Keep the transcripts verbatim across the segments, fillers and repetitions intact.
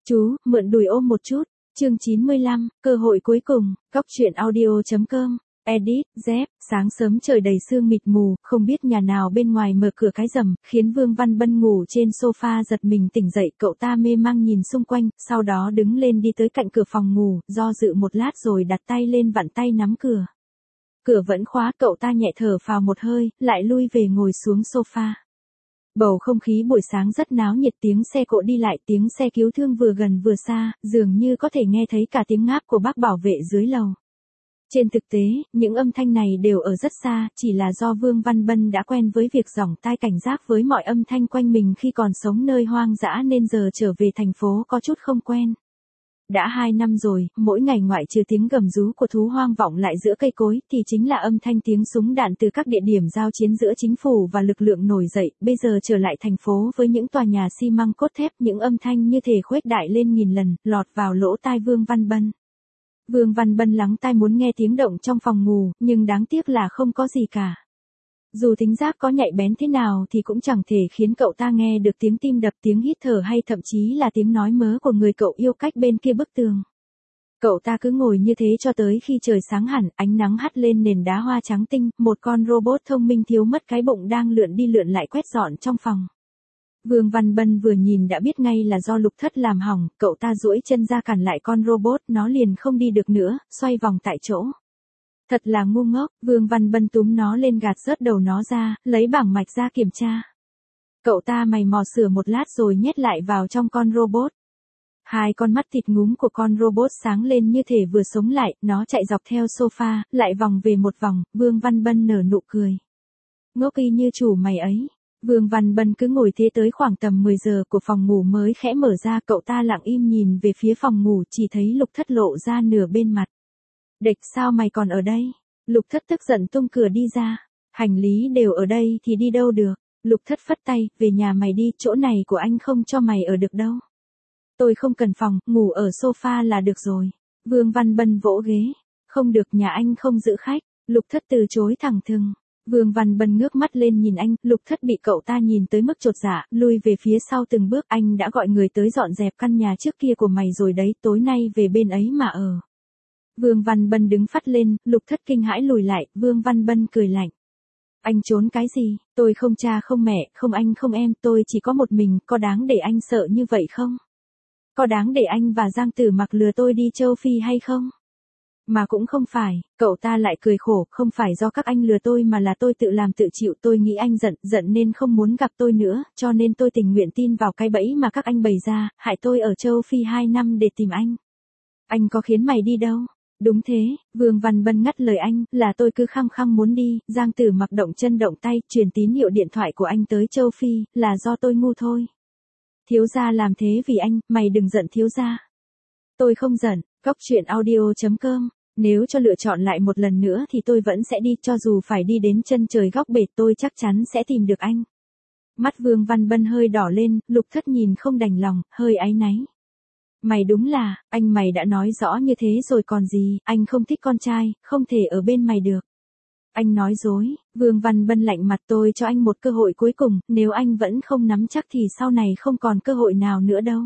Chú, mượn đùi ôm một chút. Chương chín mươi lăm, cơ hội cuối cùng. Cóc truyện audio chấm com. Edit, dép, sáng sớm trời đầy sương mịt mù, không biết nhà nào bên ngoài mở cửa cái rầm, khiến Vương Văn Bân ngủ trên sofa giật mình tỉnh dậy, cậu ta mê mang nhìn xung quanh, sau đó đứng lên đi tới cạnh cửa phòng ngủ, do dự một lát rồi đặt tay lên vặn tay nắm cửa. Cửa vẫn khóa, cậu ta nhẹ thở phào một hơi, lại lui về ngồi xuống sofa. Bầu không khí buổi sáng rất náo nhiệt, tiếng xe cộ đi lại, tiếng xe cứu thương vừa gần vừa xa, dường như có thể nghe thấy cả tiếng ngáp của bác bảo vệ dưới lầu. Trên thực tế, những âm thanh này đều ở rất xa, chỉ là do Vương Văn Bân đã quen với việc giỏng tai cảnh giác với mọi âm thanh quanh mình khi còn sống nơi hoang dã nên giờ trở về thành phố có chút không quen. Đã hai năm rồi, mỗi ngày ngoại trừ tiếng gầm rú của thú hoang vọng lại giữa cây cối thì chính là âm thanh tiếng súng đạn từ các địa điểm giao chiến giữa chính phủ và lực lượng nổi dậy. Bây giờ trở lại thành phố với những tòa nhà xi măng cốt thép, những âm thanh như thể khuếch đại lên nghìn lần, lọt vào lỗ tai Vương Văn Bân. Vương Văn Bân lắng tai muốn nghe tiếng động trong phòng ngủ, nhưng đáng tiếc là không có gì cả. Dù thính giác có nhạy bén thế nào thì cũng chẳng thể khiến cậu ta nghe được tiếng tim đập, tiếng hít thở hay thậm chí là tiếng nói mớ của người cậu yêu cách bên kia bức tường. Cậu ta cứ ngồi như thế cho tới khi trời sáng hẳn, ánh nắng hắt lên nền đá hoa trắng tinh, một con robot thông minh thiếu mất cái bụng đang lượn đi lượn lại quét dọn trong phòng. Vương Văn Bân vừa nhìn đã biết ngay là do Lục Thất làm hỏng, cậu ta duỗi chân ra cản lại con robot, nó liền không đi được nữa, xoay vòng tại chỗ. Thật là ngu ngốc, Vương Văn Bân túm nó lên gạt rớt đầu nó ra, lấy bảng mạch ra kiểm tra. Cậu ta mày mò sửa một lát rồi nhét lại vào trong con robot. Hai con mắt thịt ngúm của con robot sáng lên như thể vừa sống lại, nó chạy dọc theo sofa, lại vòng về một vòng, Vương Văn Bân nở nụ cười. Ngốc y như chủ mày ấy. Vương Văn Bân cứ ngồi thế tới khoảng tầm mười giờ của phòng ngủ mới khẽ mở ra, cậu ta lặng im nhìn về phía phòng ngủ, chỉ thấy Lục Thất lộ ra nửa bên mặt. Địch, sao mày còn ở đây? Lục Thất tức giận tung cửa đi ra. Hành lý đều ở đây thì đi đâu được? Lục Thất phất tay, về nhà mày đi, chỗ này của anh không cho mày ở được đâu. Tôi không cần phòng, ngủ ở sofa là được rồi. Vương Văn Bân vỗ ghế. Không được, nhà anh không giữ khách. Lục Thất từ chối thẳng thừng. Vương Văn Bân ngước mắt lên nhìn anh, Lục Thất bị cậu ta nhìn tới mức chột dạ, lui về phía sau từng bước. Anh đã gọi người tới dọn dẹp căn nhà trước kia của mày rồi đấy, tối nay về bên ấy mà ở. Vương Văn Bân đứng phắt lên, Lục Thất kinh hãi lùi lại, Vương Văn Bân cười lạnh. Anh trốn cái gì, tôi không cha không mẹ, không anh không em, tôi chỉ có một mình, có đáng để anh sợ như vậy không? Có đáng để anh và Giang Tử Mặc lừa tôi đi châu Phi hay không? Mà cũng không phải, cậu ta lại cười khổ, không phải do các anh lừa tôi mà là tôi tự làm tự chịu, tôi nghĩ anh giận, giận nên không muốn gặp tôi nữa, cho nên tôi tình nguyện tin vào cái bẫy mà các anh bày ra, hại tôi ở châu Phi hai năm để tìm anh. Anh có khiến mày đi đâu? Đúng thế, Vương Văn Bân ngắt lời anh, là tôi cứ khăng khăng muốn đi, Giang Tử Mặc động chân động tay, truyền tín hiệu điện thoại của anh tới châu Phi, là do tôi ngu thôi. Thiếu gia làm thế vì anh, mày đừng giận thiếu gia. Tôi không giận, cóc truyện audio chấm com. Nếu cho lựa chọn lại một lần nữa thì tôi vẫn sẽ đi, cho dù phải đi đến chân trời góc bể tôi chắc chắn sẽ tìm được anh. Mắt Vương Văn Bân hơi đỏ lên, Lục Thất nhìn không đành lòng, hơi áy náy. Mày đúng là, anh mày đã nói rõ như thế rồi còn gì, anh không thích con trai, không thể ở bên mày được. Anh nói dối, Vương Văn Bân lạnh mặt, tôi cho anh một cơ hội cuối cùng, nếu anh vẫn không nắm chắc thì sau này không còn cơ hội nào nữa đâu.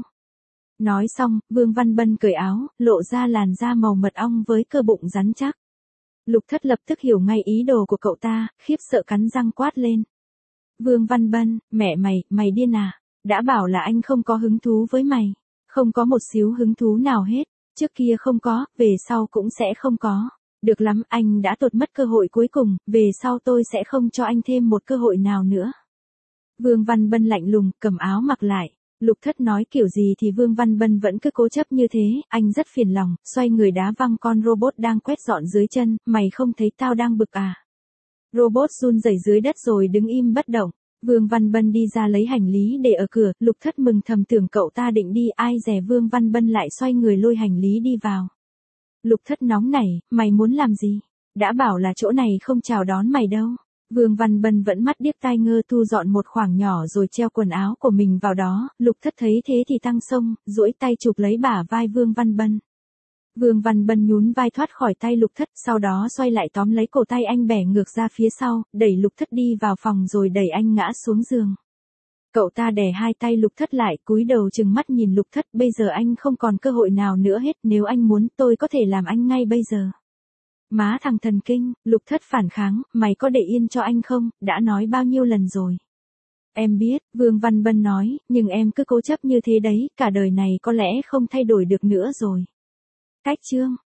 Nói xong, Vương Văn Bân cởi áo, lộ ra làn da màu mật ong với cơ bụng rắn chắc. Lục Thất lập tức hiểu ngay ý đồ của cậu ta, khiếp sợ cắn răng quát lên. Vương Văn Bân, mẹ mày, mày điên à? Đã bảo là anh không có hứng thú với mày. Không có một xíu hứng thú nào hết. Trước kia không có, về sau cũng sẽ không có. Được lắm, anh đã tụt mất cơ hội cuối cùng, về sau tôi sẽ không cho anh thêm một cơ hội nào nữa. Vương Văn Bân lạnh lùng, cầm áo mặc lại. Lục Thất nói kiểu gì thì Vương Văn Bân vẫn cứ cố chấp như thế, anh rất phiền lòng, xoay người đá văng con robot đang quét dọn dưới chân, mày không thấy tao đang bực à? Robot run rẩy dưới đất rồi đứng im bất động. Vương Văn Bân đi ra lấy hành lý để ở cửa, Lục Thất mừng thầm tưởng cậu ta định đi, ai dè Vương Văn Bân lại xoay người lôi hành lý đi vào. Lục Thất nóng nảy, mày muốn làm gì? Đã bảo là chỗ này không chào đón mày đâu. Vương Văn Bân vẫn mắt điếc tai ngơ thu dọn một khoảng nhỏ rồi treo quần áo của mình vào đó, Lục Thất thấy thế thì tăng xông, duỗi tay chụp lấy bả vai Vương Văn Bân. Vương Văn Bân nhún vai thoát khỏi tay Lục Thất, sau đó xoay lại tóm lấy cổ tay anh bẻ ngược ra phía sau, đẩy Lục Thất đi vào phòng rồi đẩy anh ngã xuống giường. Cậu ta đè hai tay Lục Thất lại, cúi đầu trừng mắt nhìn Lục Thất, bây giờ anh không còn cơ hội nào nữa hết, nếu anh muốn tôi có thể làm anh ngay bây giờ. Má thằng thần kinh, Lục Thất phản kháng, mày có để yên cho anh không, đã nói bao nhiêu lần rồi. Em biết, Vương Văn Bân nói, nhưng em cứ cố chấp như thế đấy, cả đời này có lẽ không thay đổi được nữa rồi. Cách chương